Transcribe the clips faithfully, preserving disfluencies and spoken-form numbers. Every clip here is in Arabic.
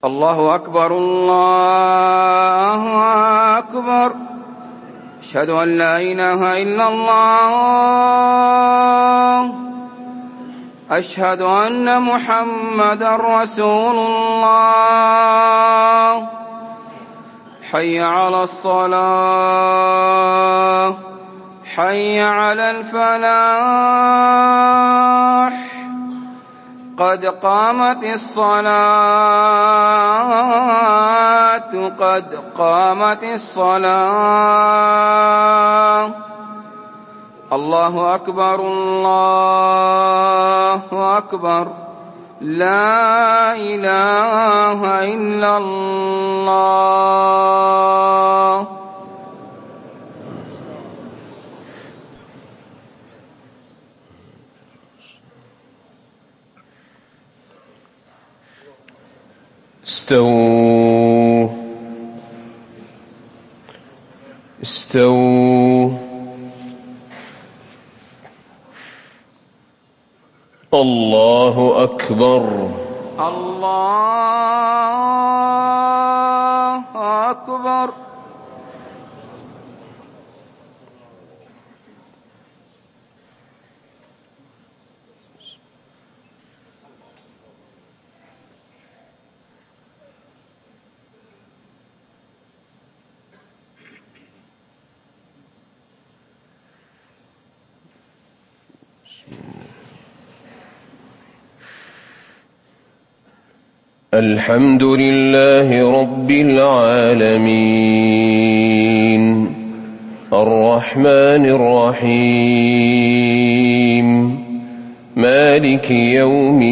الله أكبر الله أكبر. أشهد أن لا إله إلا الله. أشهد أن محمدا رسول الله. حي على الصلاة، حي على الفلاح، قد قامت الصلاة، قد قامت الصلاة. الله أكبر الله أكبر. لا إله إلا الله. استووا استووا. الله أكبر الله أكبر. الحمد لله رب العالمين الرحمن الرحيم مالك يوم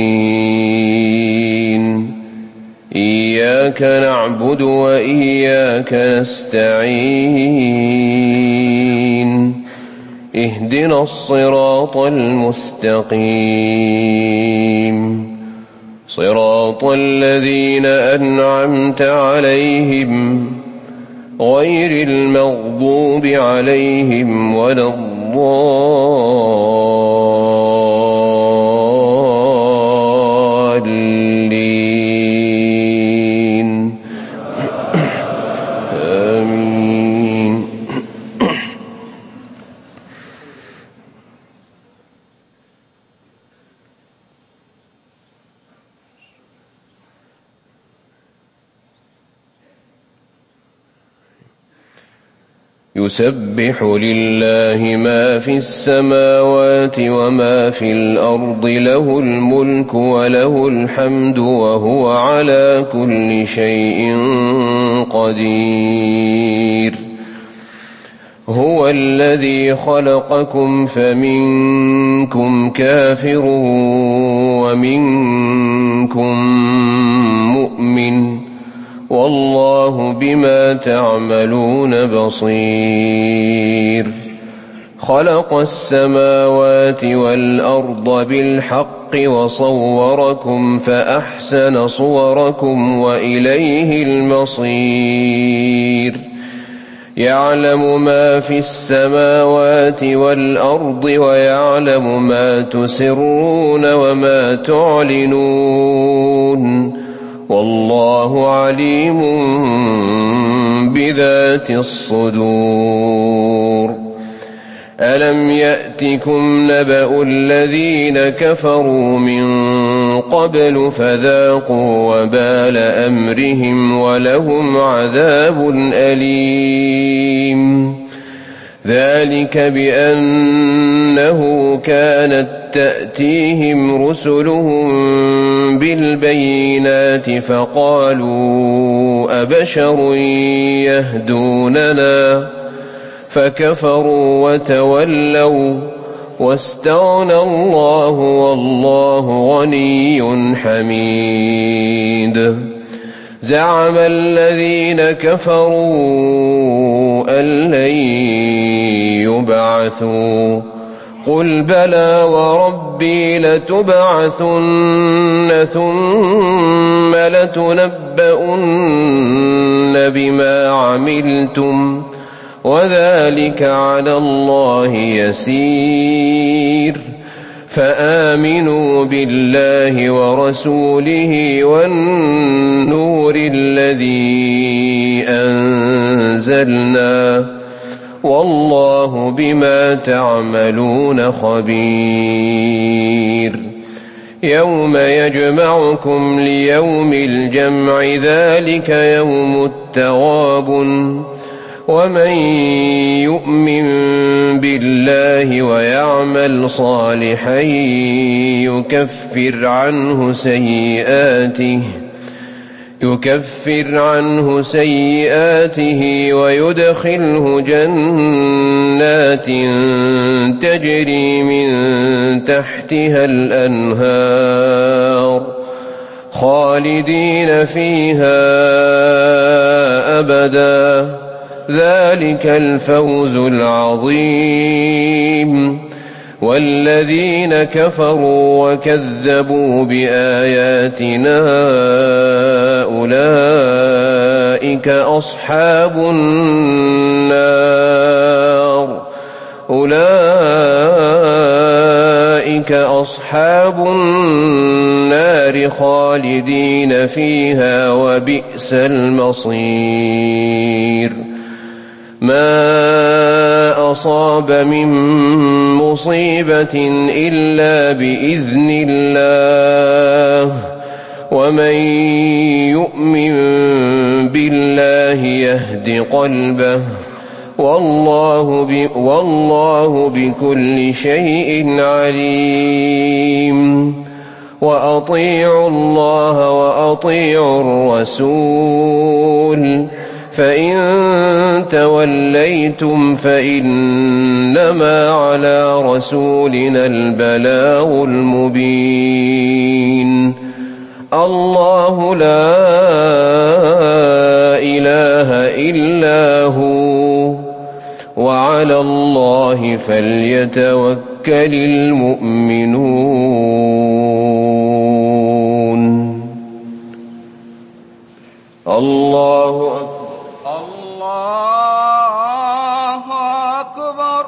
الدين. إياك نعبد وإياك نستعين. اهدنا الصراط المستقيم صراط الذين أنعمت عليهم غير المغضوب عليهم ولا الضالين. آمين. يسبح لله ما في السماوات وما في الأرض له الملك وله الحمد وهو على كل شيء قدير. هو الذي خلقكم فمنكم كافر ومنكم مؤمن والله بما تعملون بصير. خلق السماوات والأرض بالحق وصوركم فأحسن صوركم وإليه المصير. يعلم ما في السماوات والأرض ويعلم ما تسرون وما تعلنون والله عليم بذات الصدور. ألم يأتكم نبأ الذين كفروا من قبل فذاقوا وبال أمرهم ولهم عذاب أليم. ذلك بأنه كانت تأتيهم رسلهم بالبينات فقالوا أبشر يهدوننا فكفروا وتولوا واستغنى الله والله غني حميد. زعم الذين كفروا أن لن يبعثوا قل بلى وربي لتبعثن ثم لتنبؤن بما عملتم وذلك على الله يسير. فآمنوا بالله ورسوله والنبي نزلنا والله بما تعملون خبير يوم يجمعكم ليوم الجمع ذلك يوم التغابن ومن يؤمن بالله ويعمل صالحا يكفر عنه سيئاته يكفر عنه سيئاته ويدخله جنات تجري من تحتها الأنهار خالدين فيها أبدا ذلك الفوز العظيم والذين كفروا وكذبوا بآياتنا أولئك أصحاب النار أولئك أصحاب النار خالدين فيها وبئس المصير ما أصاب من مصيبة إلا بإذن الله ومن يؤمن بالله يهد قلبه والله, ب والله بكل شيء عليم وأطيعوا الله وأطيعوا الرسول فإن توليتم فإنما على رسولنا البلاغ المبين الله لا إله إلا هو وعلى الله فليتوكل المؤمنون الله أكبر الله أكبر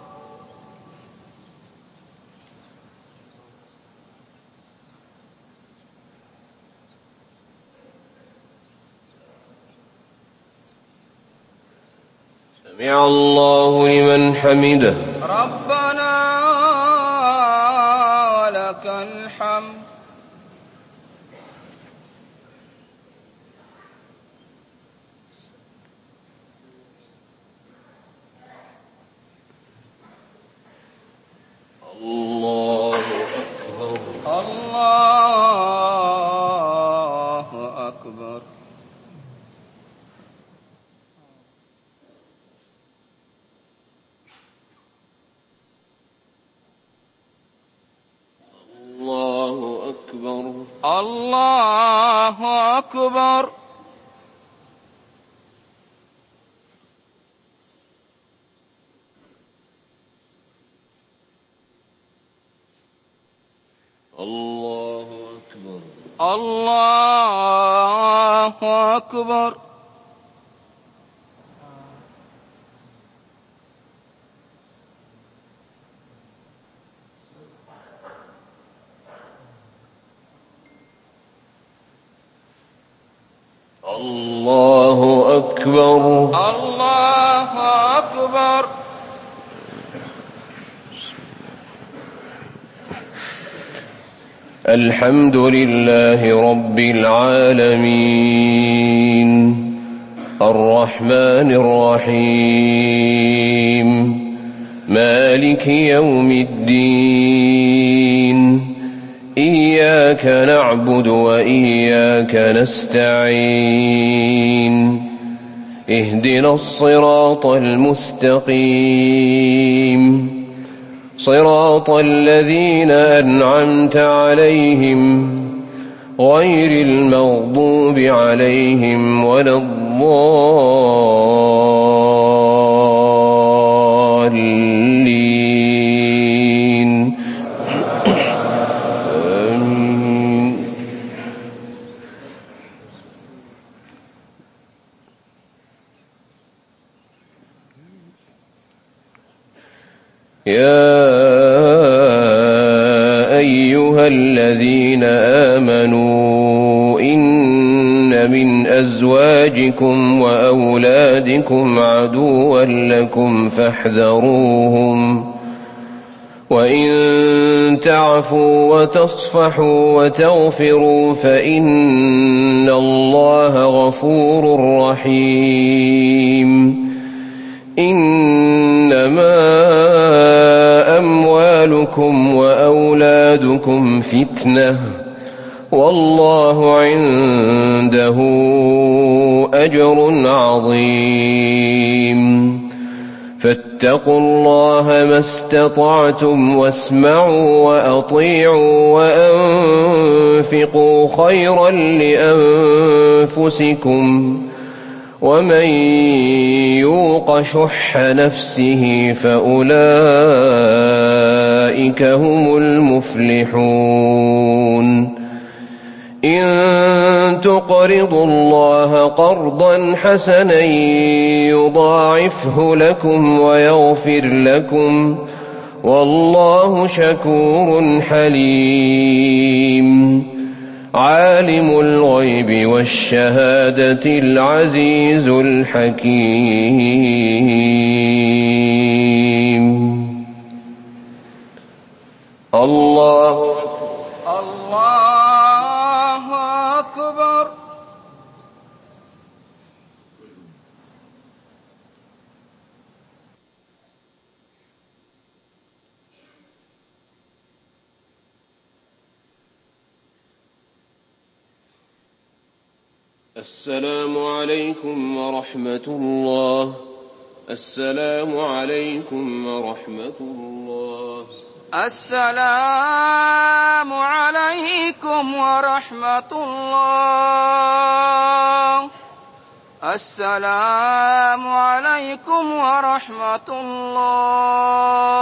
سمع الله لمن حمده ربنا ولك الحمد الله أكبر الله أكبر الله أكبر الله أكبر الله أكبر الله أكبر الله أكبر الله أكبر الحمد لله رب العالمين الرحمن الرحيم مالك يوم الدين إياك نعبد وإياك نستعين اهدنا الصراط المستقيم صراط الذين أنعمت عليهم غير المغضوب عليهم ولا الضالين آمين. يا أيها الذين آمنوا إن من أزواجكم وأولادكم عدوا لكم فاحذروهم وإن تعفوا وتصفحوا وتغفروا فإن الله غفور رحيم. إنما أموالكم وأولادكم فتنة والله عنده أجر عظيم. فاتقوا الله ما استطعتم واسمعوا وأطيعوا وأنفقوا خيرا لأنفسكم ومن يوق شح نفسه فأولئك هم المفلحون. إن تقرضوا الله قرضا حسنا يضاعفه لكم ويغفر لكم والله شكور حليم. عالم الغيب والشهادة العزيز الحكيم. الله الله أكبر. السلام عليكم ورحمة الله. السلام عليكم ورحمة الله. السلام عليكم ورحمة الله. السلام عليكم ورحمة الله.